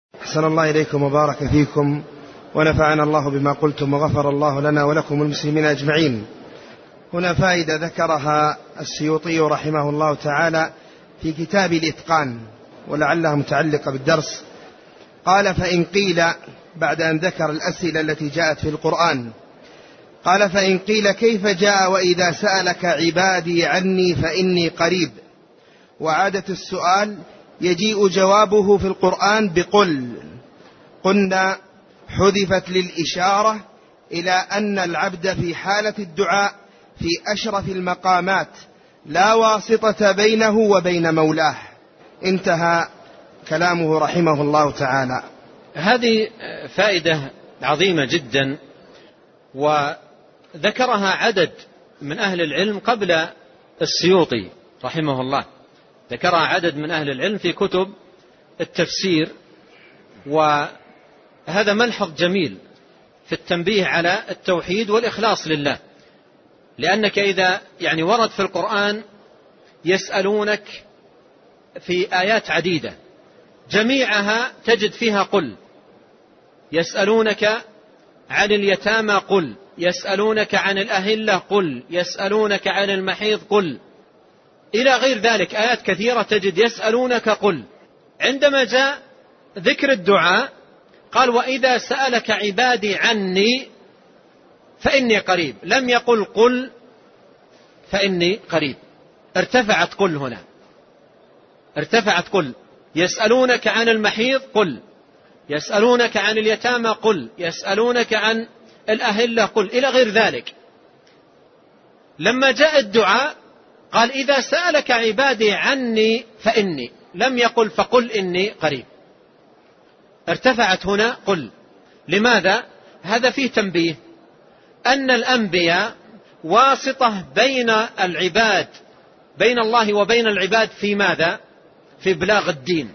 أحسن الله إليكم وبارك فيكم ونفعنا الله بما قلتم وغفر الله لنا ولكم المسلمين أجمعين. هنا فائدة ذكرها السيوطي رحمه الله تعالى في كتاب الإتقان ولعلها متعلقة بالدرس. قال: فإن قيل، بعد أن ذكر الأسئلة التي جاءت في القرآن، قال: فإن قيل كيف جاء وإذا سألك عبادي عني فإني قريب؟ وعادة السؤال يجيء جوابه في القرآن بقل. قلنا حذفت للإشارة إلى أن العبد في حالة الدعاء في أشرف المقامات لا واسطة بينه وبين مولاه. انتهى كلامه رحمه الله تعالى. هذه فائدة عظيمة جدا، وذكرها عدد من أهل العلم قبل السيوطي رحمه الله، ذكرها عدد من أهل العلم في كتب التفسير، وهذا ملحظ جميل في التنبيه على التوحيد والإخلاص لله. لأنك إذا ورد في القرآن يسألونك في آيات عديدة جميعها تجد فيها قل. يسألونك عن اليتامى قل، يسألونك عن الأهلة قل، يسألونك عن المحيض قل، إلى غير ذلك آيات كثيرة تجد يسألونك قل. عندما جاء ذكر الدعاء قال: وإذا سألك عبادي عني فإني قريب، لم يقل قل فإني قريب. ارتفعت قل هنا، ارتفعت قل. يسألونك عن المحيض قل، يسألونك عن اليتامى قل، يسألونك عن الأهلة قل، إلى غير ذلك. لما جاء الدعاء قال: إذا سألك عبادي عني فإني، لم يقل فقل إني قريب. ارتفعت هنا قل. لماذا؟ هذا فيه تنبيه أن الأنبياء واسطة بين العباد، بين الله وبين العباد في ماذا؟ في إبلاغ الدين،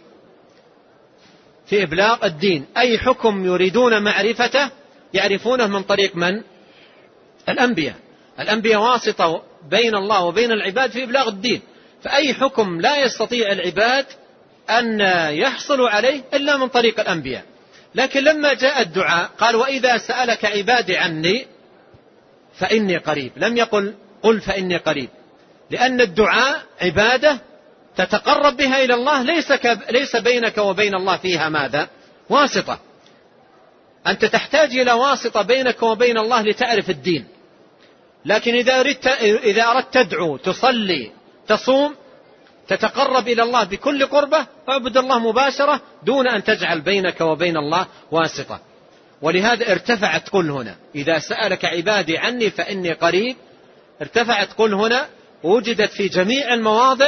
في إبلاغ الدين. أي حكم يريدون معرفته يعرفونه من طريق من؟ الأنبياء. الأنبياء واسطة بين الله وبين العباد في إبلاغ الدين، فأي حكم لا يستطيع العباد أن يحصلوا عليه إلا من طريق الأنبياء. لكن لما جاء الدعاء قال: وإذا سألك عبادي عني فإني قريب، لم يقل قل فإني قريب، لأن الدعاء عبادة تتقرب بها إلى الله، ليس بينك وبين الله فيها ماذا؟ واسطة. أنت تحتاج إلى واسطة بينك وبين الله لتعرف الدين. لكن إذا أردت تدعو، تصلي، تصوم، تتقرب إلى الله بكل قربة، فاعبد الله مباشرة دون أن تجعل بينك وبين الله واسطة. ولهذا ارتفعت قل هنا. إذا سألك عبادي عني فإني قريب، ارتفعت قل هنا، وجدت في جميع المواضع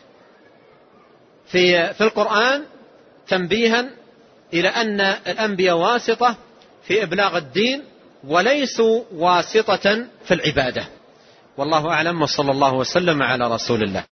في القرآن تنبيها إلى أن الأنبياء واسطة في إبلاغ الدين وليسوا واسطة في العبادة. والله أعلم، وصلى الله وسلم على رسول الله.